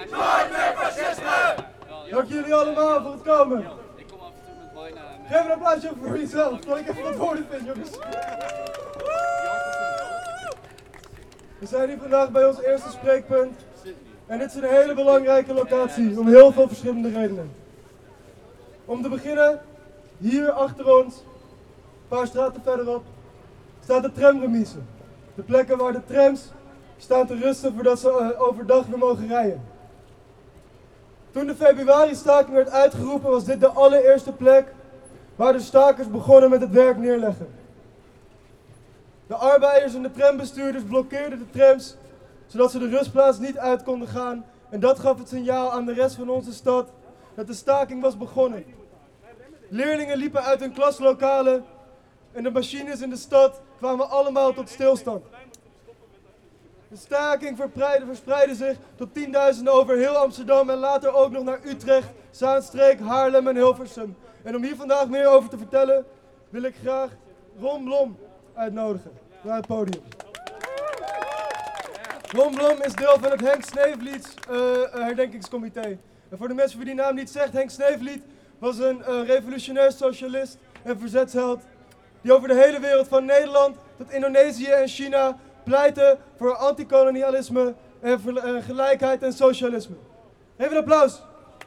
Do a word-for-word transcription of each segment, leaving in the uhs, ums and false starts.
Nooit meer fascisme! Dank jullie allemaal voor het komen. Ik kom af en toe met bijna. Geef een applausje ook voor jezelf, dat ik even wat woorden vind, jongens. We zijn hier vandaag bij ons eerste spreekpunt. En dit is een hele belangrijke locatie, om heel veel verschillende redenen. Om te beginnen, hier achter ons, een paar straten verderop, staat de tramremise. De plekken waar de trams staan te rusten voordat ze overdag weer mogen rijden. Toen de februari-staking werd uitgeroepen, was dit de allereerste plek waar de stakers begonnen met het werk neerleggen. De arbeiders en de trambestuurders blokkeerden de trams, zodat ze de rustplaats niet uit konden gaan. En dat gaf het signaal aan de rest van onze stad dat de staking was begonnen. Leerlingen liepen uit hun klaslokalen en de machines in de stad kwamen allemaal tot stilstand. De staking verspreidde zich tot tienduizenden over heel Amsterdam en later ook nog naar Utrecht, Zaanstreek, Haarlem en Hilversum. En om hier vandaag meer over te vertellen, wil ik graag Ron Blom uitnodigen naar het podium. Ron Blom is deel van het Henk Sneevliet uh, herdenkingscomité. En voor de mensen die die naam niet zegt, Henk Sneevliet was een uh, revolutionair socialist en verzetsheld die over de hele wereld van Nederland tot Indonesië en China pleitte voor antikolonialisme en ver, uh, gelijkheid en socialisme. Even een applaus.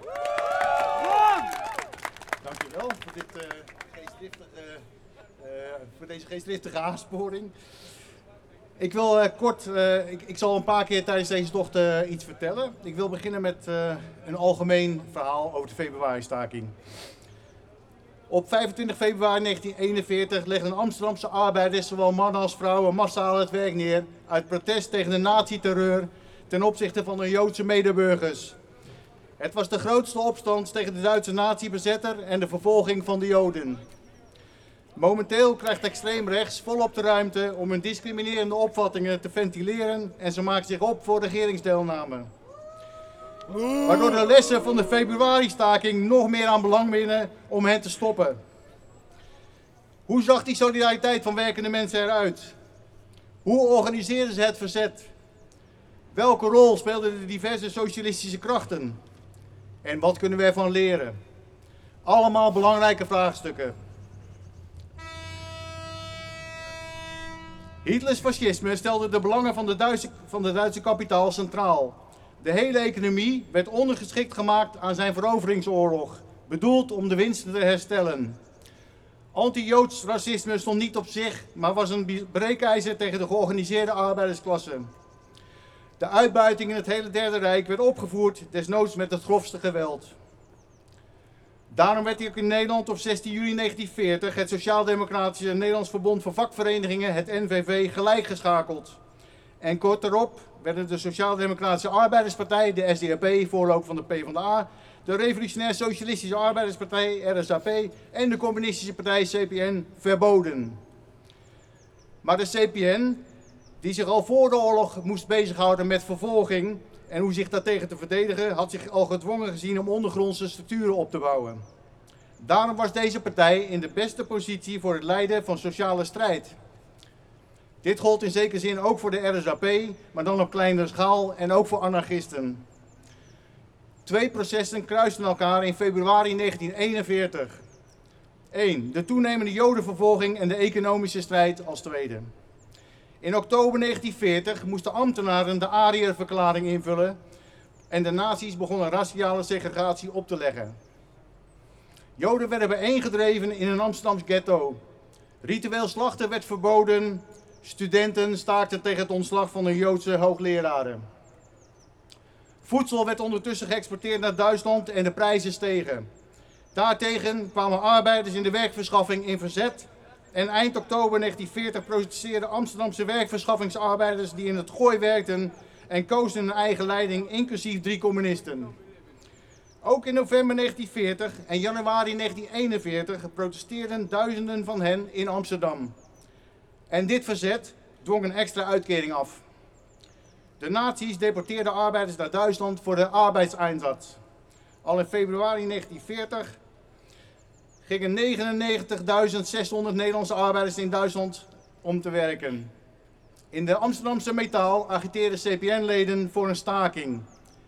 Dankjewel voor, dit, uh, geestdriftige, uh, voor deze geestdriftige aansporing. Ik wil uh, kort, uh, ik, ik zal een paar keer tijdens deze tocht uh, iets vertellen. Ik wil beginnen met uh, een algemeen verhaal over de februari-staking. Op vijfentwintig februari negentien eenenveertig legden Amsterdamse arbeiders, zowel mannen als vrouwen, massaal het werk neer uit protest tegen de nazi-terreur ten opzichte van hun Joodse medeburgers. Het was de grootste opstand tegen de Duitse nazi-bezetter en de vervolging van de Joden. Momenteel krijgt extreem rechts volop de ruimte om hun discriminerende opvattingen te ventileren en ze maken zich op voor regeringsdeelname. Waardoor de lessen van de februari-staking nog meer aan belang winnen om hen te stoppen. Hoe zag die solidariteit van werkende mensen eruit? Hoe organiseerden ze het verzet? Welke rol speelden de diverse socialistische krachten? En wat kunnen we ervan leren? Allemaal belangrijke vraagstukken. Hitlers fascisme stelde de belangen van de Duitse, van de Duitse kapitaal centraal. De hele economie werd ondergeschikt gemaakt aan zijn veroveringsoorlog, bedoeld om de winsten te herstellen. Anti-Joods racisme stond niet op zich, maar was een breekijzer tegen de georganiseerde arbeidersklasse. De uitbuiting in het hele Derde Rijk werd opgevoerd, desnoods met het grofste geweld. Daarom werd ook in Nederland op zestien juli negentien veertig het Sociaal-Democratische Nederlands Verbond voor Vakverenigingen, het N V V, gelijk geschakeld. En kort daarop werden de Sociaal-Democratische Arbeiderspartij, de S D A P, voorloper van de PvdA, de Revolutionair Socialistische Arbeiderspartij, R S A P, en de Communistische Partij, C P N, verboden. Maar de C P N, die zich al voor de oorlog moest bezighouden met vervolging en hoe zich daartegen te verdedigen, had zich al gedwongen gezien om ondergrondse structuren op te bouwen. Daarom was deze partij in de beste positie voor het leiden van sociale strijd. Dit gold in zekere zin ook voor de R S A P, maar dan op kleinere schaal en ook voor anarchisten. Twee processen kruisten elkaar in februari negentien eenenveertig. één. De toenemende jodenvervolging en de economische strijd als tweede. In oktober negentien veertig moesten ambtenaren de Arierverklaring invullen en de nazi's begonnen raciale segregatie op te leggen. Joden werden bijeengedreven in een Amsterdams ghetto. Ritueel slachten werd verboden. Studenten staakten tegen het ontslag van hun Joodse hoogleraren. Voedsel werd ondertussen geëxporteerd naar Duitsland en de prijzen stegen. Daartegen kwamen arbeiders in de werkverschaffing in verzet. En eind oktober negentien veertig protesteerden Amsterdamse werkverschaffingsarbeiders die in het Gooi werkten en kozen hun eigen leiding, inclusief drie communisten. Ook in november negentien veertig en januari negentien eenenveertig protesteerden duizenden van hen in Amsterdam. En dit verzet dwong een extra uitkering af. De nazi's deporteerden arbeiders naar Duitsland voor de arbeidseinsatz. Al in februari negentien veertig gingen negenennegentigduizend zeshonderd Nederlandse arbeiders in Duitsland om te werken. In de Amsterdamse Metaal agiteerden C P N-leden voor een staking.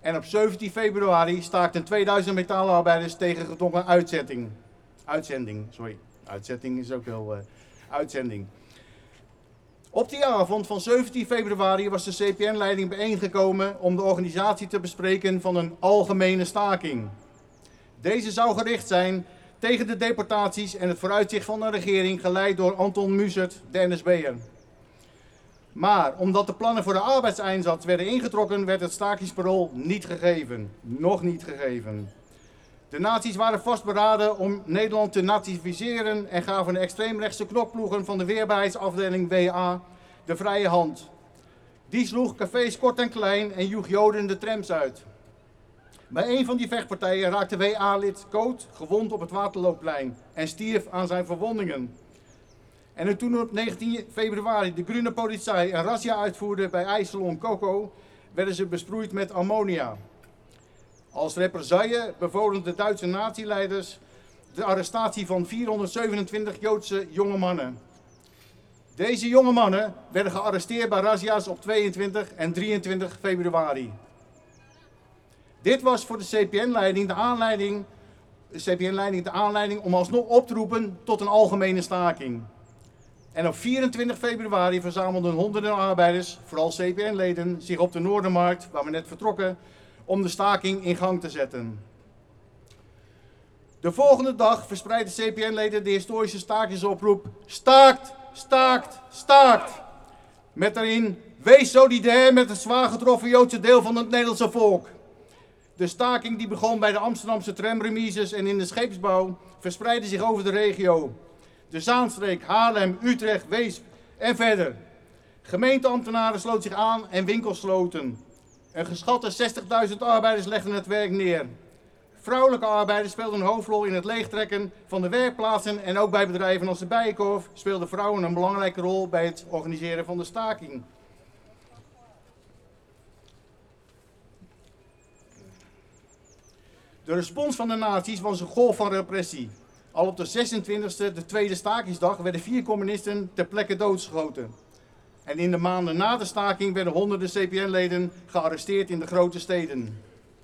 En op zeventien februari staakten tweeduizend metaalarbeiders tegen gedwongen uitzetting. Uitzending, sorry. Uitzetting is ook heel uh, uitzending. Op die avond van zeventien februari was de C P N-leiding bijeengekomen om de organisatie te bespreken van een algemene staking. Deze zou gericht zijn tegen de deportaties en het vooruitzicht van een regering geleid door Anton Mussert, de N S B'er. Maar omdat de plannen voor de arbeidseinsatz werden ingetrokken, werd het stakingsparool niet gegeven. Nog niet gegeven. De nazi's waren vastberaden om Nederland te nazificeren en gaven de extreemrechtse knokploegen van de weerbaarheidsafdeling W A de vrije hand. Die sloeg cafés kort en klein en joeg Joden de trams uit. Bij een van die vechtpartijen raakte W A-lid Koot gewond op het Waterloopplein en stierf aan zijn verwondingen. En toen op negentien februari de Groene Politie een razzia uitvoerde bij IJsselon Coco, werden ze besproeid met ammonia. Als represaille bevolen de Duitse nazi-leiders de arrestatie van vierhonderdzevenentwintig Joodse jonge mannen. Deze jonge mannen werden gearresteerd bij razzia's op tweeëntwintig en drieëntwintig februari. Dit was voor de C P N-leiding de aanleiding, de C P N-leiding de aanleiding om alsnog op te roepen tot een algemene staking. En op vierentwintig februari verzamelden honderden arbeiders, vooral C P N-leden, zich op de Noordermarkt, waar we net vertrokken, om de staking in gang te zetten. De volgende dag verspreidden C P N-leden de historische stakingsoproep Staakt, staakt, staakt. Met daarin, wees solidair met het zwaar getroffen Joodse deel van het Nederlandse volk. De staking die begon bij de Amsterdamse tramremises en in de scheepsbouw verspreidde zich over de regio. De Zaanstreek, Haarlem, Utrecht, Weesp en verder. Gemeenteambtenaren sloten zich aan en winkels sloten. Een geschatte zestigduizend arbeiders legden het werk neer. Vrouwelijke arbeiders speelden een hoofdrol in het leegtrekken van de werkplaatsen en ook bij bedrijven als de Bijenkorf speelden vrouwen een belangrijke rol bij het organiseren van de staking. De respons van de nazi's was een golf van repressie. Al op de zesentwintigste, de tweede stakingsdag, werden vier communisten ter plekke doodgeschoten. En in de maanden na de staking werden honderden C P N-leden gearresteerd in de grote steden.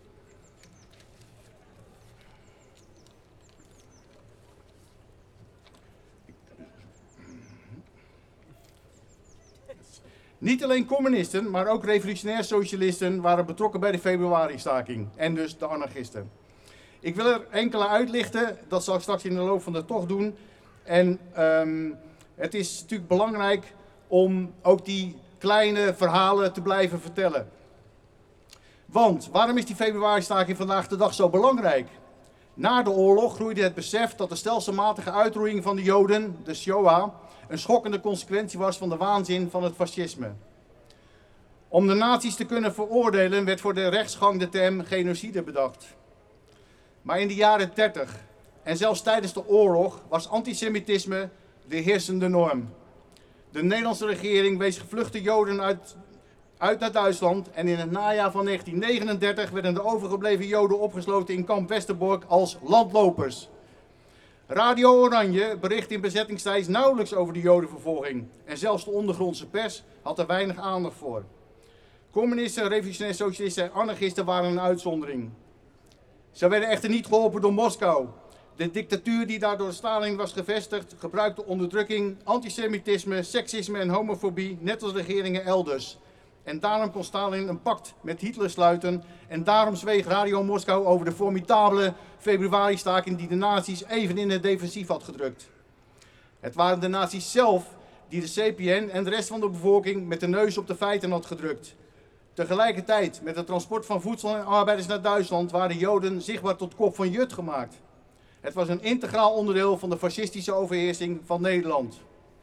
Niet alleen communisten, maar ook revolutionair socialisten waren betrokken bij de februari-staking. En dus de anarchisten. Ik wil er enkele uitlichten, dat zal ik straks in de loop van de tocht doen. En um, het is natuurlijk belangrijk om ook die kleine verhalen te blijven vertellen. Want, waarom is die februari-staking vandaag de dag zo belangrijk? Na de oorlog groeide het besef dat de stelselmatige uitroeiing van de Joden, de Shoah, een schokkende consequentie was van de waanzin van het fascisme. Om de nazi's te kunnen veroordelen werd voor de rechtsgang de term genocide bedacht. Maar in de jaren dertig en zelfs tijdens de oorlog was antisemitisme de heersende norm. De Nederlandse regering wees gevluchte Joden uit, uit naar Duitsland en in het najaar van negentien negenendertig werden de overgebleven Joden opgesloten in kamp Westerbork als landlopers. Radio Oranje bericht in bezettingstijd nauwelijks over de Jodenvervolging en zelfs de ondergrondse pers had er weinig aandacht voor. Communisten, revolutionaire socialisten en anarchisten waren een uitzondering. Ze werden echter niet geholpen door Moskou. De dictatuur die daar door Stalin was gevestigd gebruikte onderdrukking, antisemitisme, seksisme en homofobie, net als regeringen elders. En daarom kon Stalin een pact met Hitler sluiten en daarom zweeg Radio Moskou over de formidabele februari-staking die de nazi's even in het defensief had gedrukt. Het waren de nazi's zelf die de C P N en de rest van de bevolking met de neus op de feiten had gedrukt. Tegelijkertijd met het transport van voedsel en arbeiders naar Duitsland waren Joden zichtbaar tot kop van Jut gemaakt. Het was een integraal onderdeel van de fascistische overheersing van Nederland.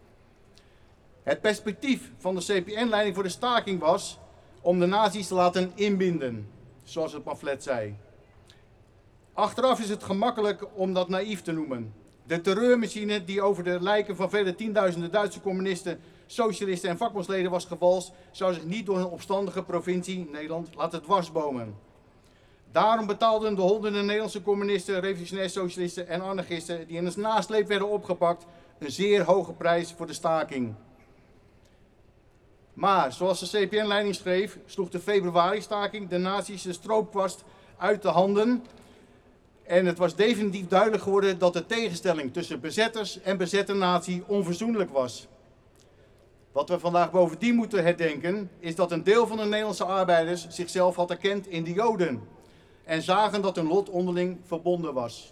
Het perspectief van de C P N-leiding voor de staking was om de nazi's te laten inbinden, zoals het pamflet zei. Achteraf is het gemakkelijk om dat naïef te noemen. De terreurmachine die over de lijken van vele tienduizenden Duitse communisten, socialisten en vakbondsleden was gevalst, zou zich niet door een opstandige provincie, Nederland, laten dwarsbomen. Daarom betaalden de honderden Nederlandse communisten, revolutionaire socialisten en anarchisten die in een nasleep werden opgepakt een zeer hoge prijs voor de staking. Maar, zoals de C P N-leiding schreef, sloeg de februari-staking de nazi's de stroopkwast uit de handen. En het was definitief duidelijk geworden dat de tegenstelling tussen bezetters en bezette natie onverzoenlijk was. Wat we vandaag bovendien moeten herdenken, is dat een deel van de Nederlandse arbeiders zichzelf had erkend in de Joden. En zagen dat hun lot onderling verbonden was.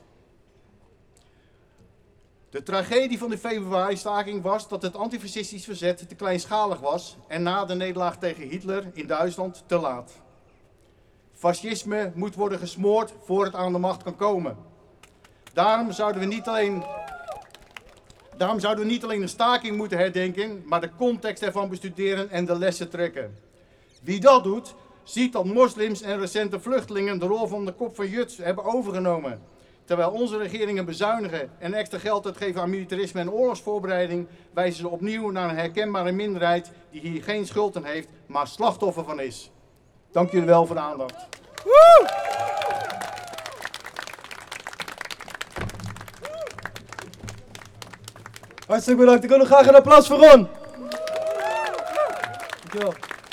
De tragedie van de februari-staking was dat het antifascistisch verzet te kleinschalig was en na de nederlaag tegen Hitler in Duitsland te laat. Fascisme moet worden gesmoord voor het aan de macht kan komen. Daarom zouden we niet alleen, daarom zouden we niet alleen een staking moeten herdenken, maar de context ervan bestuderen en de lessen trekken. Wie dat doet, ziet dat moslims en recente vluchtelingen de rol van de kop van Juts hebben overgenomen. Terwijl onze regeringen bezuinigen en extra geld uitgeven aan militarisme en oorlogsvoorbereiding, wijzen ze opnieuw naar een herkenbare minderheid die hier geen schuld aan heeft, maar slachtoffer van is. Dank jullie wel voor de aandacht. Woe! Hartstikke bedankt. Ik wil nog graag een applaus voor Ron. Dankjewel.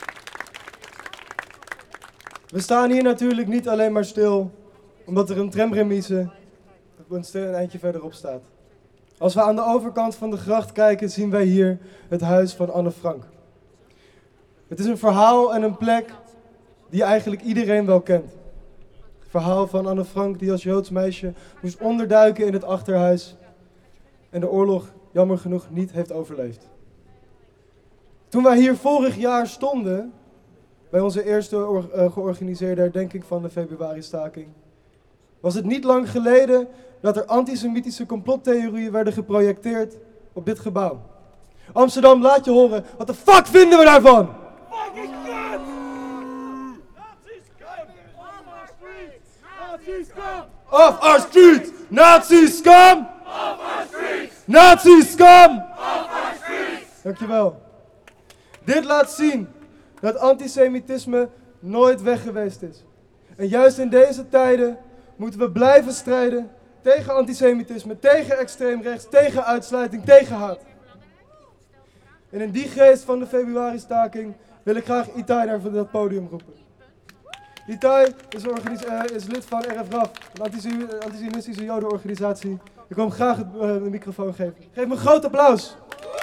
We staan hier natuurlijk niet alleen maar stil, omdat er een tramremise een eindje verderop staat. Als we aan de overkant van de gracht kijken, zien wij hier het huis van Anne Frank. Het is een verhaal en een plek die eigenlijk iedereen wel kent. Het verhaal van Anne Frank die als Joods meisje moest onderduiken in het achterhuis en de oorlog jammer genoeg niet heeft overleefd. Toen wij hier vorig jaar stonden, bij onze eerste uh, georganiseerde herdenking van de februari-staking, was het niet lang geleden dat er antisemitische complottheorieën werden geprojecteerd op dit gebouw. Amsterdam, laat je horen, wat de fuck vinden we daarvan? Fucking kut! Nazis come! Off our streets! Nazis come! Off our streets! Nazis come! Off our streets! Nazis come! Off our streets! Dankjewel. Dit laat zien dat antisemitisme nooit weg geweest is. En juist in deze tijden moeten we blijven strijden tegen antisemitisme, tegen extreem rechts, tegen uitsluiting, tegen haat. En in die geest van de februari-staking wil ik graag Itai naar dat podium roepen. Itai is, uh, is lid van R F R A F, een antisem antisemitische jodenorganisatie. Ik wil hem graag het, uh, de microfoon geven. Geef hem een groot applaus.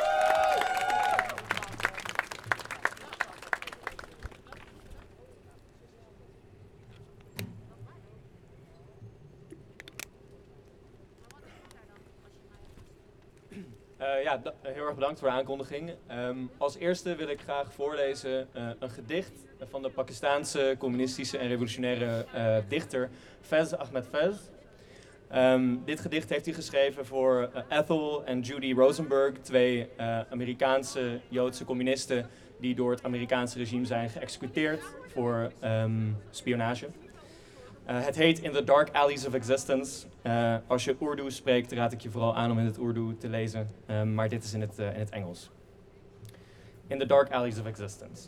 Uh, ja, heel erg bedankt voor de aankondiging. Um, als eerste wil ik graag voorlezen uh, een gedicht van de Pakistaanse communistische en revolutionaire uh, dichter Faiz Ahmed Faiz. Um, dit gedicht heeft hij geschreven voor uh, Ethel en Judy Rosenberg, twee uh, Amerikaanse Joodse communisten die door het Amerikaanse regime zijn geëxecuteerd voor um, spionage. Uh, het heet In the Dark Alleys of Existence. Uh, als je Urdu spreekt, raad ik je vooral aan om in het Urdu te lezen. Um, maar dit is in het, uh, in het Engels. In the Dark Alleys of Existence.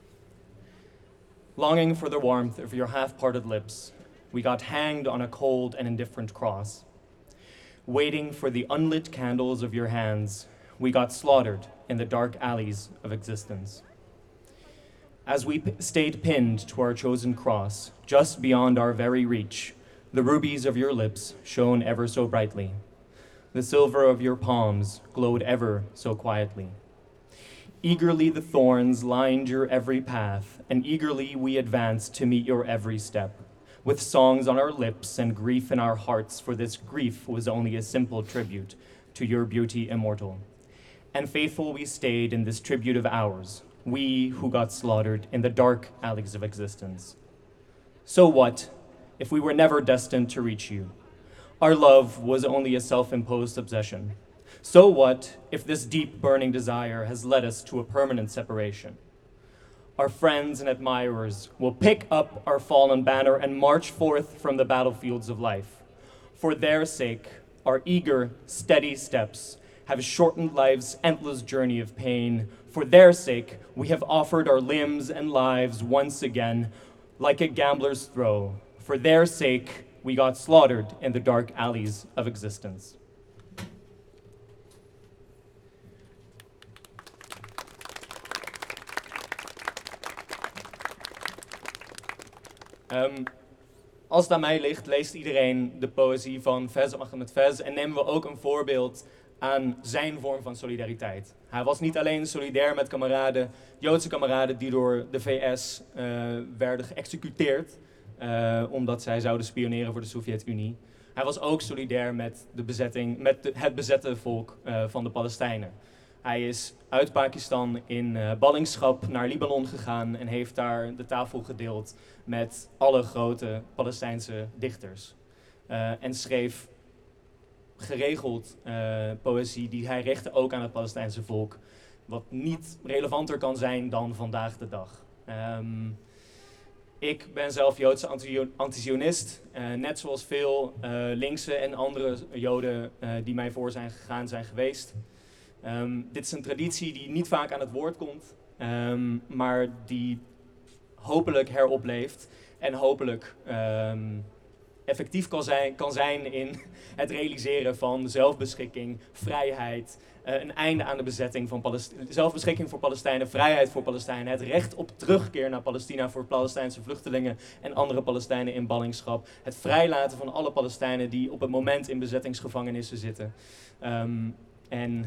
Longing for the warmth of your half-parted lips, we got hanged on a cold and indifferent cross. Waiting for the unlit candles of your hands, we got slaughtered in the dark alleys of existence. As we p stayed pinned to our chosen cross, just beyond our very reach, the rubies of your lips shone ever so brightly. The silver of your palms glowed ever so quietly. Eagerly the thorns lined your every path, and eagerly we advanced to meet your every step, with songs on our lips and grief in our hearts, for this grief was only a simple tribute to your beauty immortal. And faithful we stayed in this tribute of ours, we who got slaughtered in the dark alleys of existence. So what, if we were never destined to reach you? Our love was only a self-imposed obsession. So what, if this deep burning desire has led us to a permanent separation? Our friends and admirers will pick up our fallen banner and march forth from the battlefields of life. For their sake, our eager, steady steps have shortened life's endless journey of pain. For their sake, we have offered our limbs and lives once again, like a gambler's throw. For their sake, we got slaughtered in the dark alleys of existence. Um, als het aan mij ligt, leest iedereen de poëzie van Faiz Ahmed Faiz en nemen we ook een voorbeeld aan zijn vorm van solidariteit. Hij was niet alleen solidair met kameraden, Joodse kameraden die door de V S uh, werden geëxecuteerd uh, omdat zij zouden spioneren voor de Sovjet-Unie. Hij was ook solidair met, de bezetting, met de, het bezette volk uh, van de Palestijnen. Hij is uit Pakistan in uh, ballingschap naar Libanon gegaan en heeft daar de tafel gedeeld met alle grote Palestijnse dichters. Uh, en schreef geregeld uh, poëzie die hij richtte ook aan het Palestijnse volk. Wat niet relevanter kan zijn dan vandaag de dag. Um, ik ben zelf Joodse anti- antisionist, uh, net zoals veel uh, linkse en andere Joden uh, die mij voor zijn gegaan zijn geweest. Um, dit is een traditie die niet vaak aan het woord komt, um, maar die hopelijk heropleeft en hopelijk um, effectief kan zijn, kan zijn in het realiseren van zelfbeschikking, vrijheid, uh, een einde aan de bezetting van Palestijnen, zelfbeschikking voor Palestijnen, vrijheid voor Palestijnen, het recht op terugkeer naar Palestina voor Palestijnse vluchtelingen en andere Palestijnen in ballingschap, het vrijlaten van alle Palestijnen die op het moment in bezettingsgevangenissen zitten. Um, en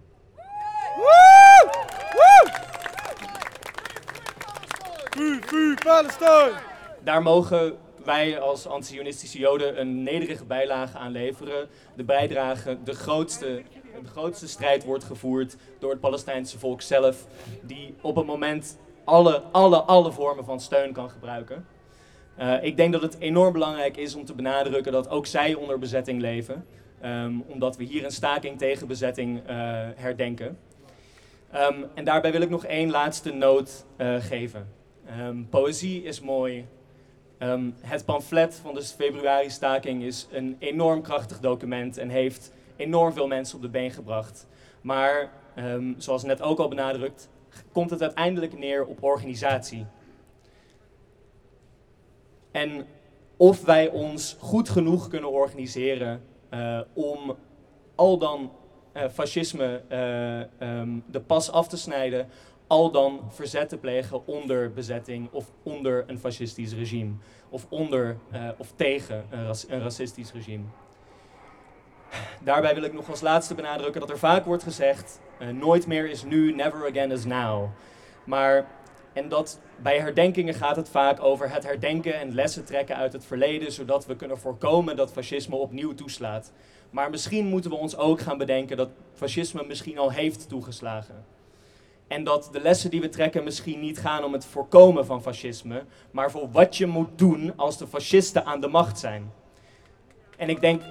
Vuur, vuur, Palestijn! Daar mogen wij als anti-sionistische Joden een nederige bijlage aan leveren. De bijdrage, de grootste, de grootste strijd wordt gevoerd door het Palestijnse volk zelf, die op het moment alle, alle, alle vormen van steun kan gebruiken. Uh, ik denk dat het enorm belangrijk is om te benadrukken dat ook zij onder bezetting leven, um, omdat we hier een staking tegen bezetting uh, herdenken. Um, en daarbij wil ik nog één laatste noot uh, geven. Um, poëzie is mooi. Um, het pamflet van de februari-staking is een enorm krachtig document en heeft enorm veel mensen op de been gebracht. Maar, um, zoals net ook al benadrukt, komt het uiteindelijk neer op organisatie. En of wij ons goed genoeg kunnen organiseren uh, om al dan uh, fascisme uh, um, de pas af te snijden, al dan verzet te plegen onder bezetting of onder een fascistisch regime. Of onder uh, of tegen een, ras- een racistisch regime. Daarbij wil ik nog als laatste benadrukken dat er vaak wordt gezegd, uh, nooit meer is nu, never again is now. Maar, en dat bij herdenkingen gaat het vaak over het herdenken en lessen trekken uit het verleden, zodat we kunnen voorkomen dat fascisme opnieuw toeslaat. Maar misschien moeten we ons ook gaan bedenken dat fascisme misschien al heeft toegeslagen. En dat de lessen die we trekken misschien niet gaan om het voorkomen van fascisme, maar voor wat je moet doen als de fascisten aan de macht zijn. En ik denk,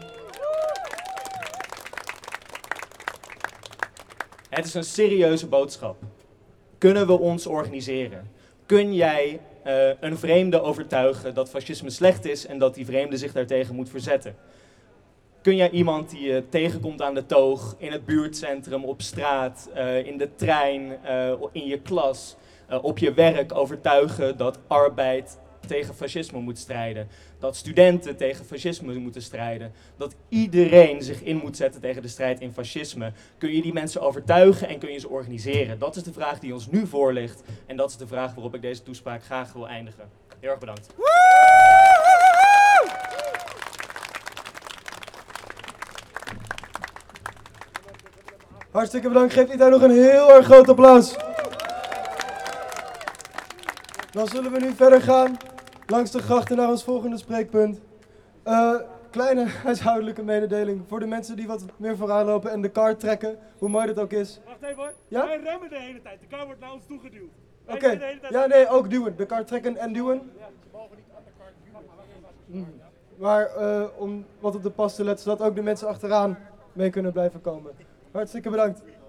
het is een serieuze boodschap. Kunnen we ons organiseren? Kun jij uh, een vreemde overtuigen dat fascisme slecht is en dat die vreemde zich daartegen moet verzetten? Kun jij iemand die je tegenkomt aan de toog, in het buurtcentrum, op straat, uh, in de trein, uh, in je klas, uh, op je werk overtuigen dat arbeid tegen fascisme moet strijden? Dat studenten tegen fascisme moeten strijden? Dat iedereen zich in moet zetten tegen de strijd in fascisme? Kun je die mensen overtuigen en kun je ze organiseren? Dat is de vraag die ons nu voor ligt en dat is de vraag waarop ik deze toespraak graag wil eindigen. Heel erg bedankt. Hartstikke bedankt. Geef iedereen nog een heel erg groot applaus. Dan zullen we nu verder gaan langs de grachten naar ons volgende spreekpunt. Uh, kleine huishoudelijke mededeling voor de mensen die wat meer vooraan lopen en de kar trekken, hoe mooi dat ook is. Wacht even hoor. Ja? Wij remmen de hele tijd. De kar wordt naar ons toegeduwd. Oké, okay. Ja nee, ook duwen. De kar trekken en duwen. Ja, ze mogen niet aan de kar duwen. Mm. Maar uh, om wat op de pas te letten, zodat ook de mensen achteraan mee kunnen blijven komen. Hartstikke bedankt.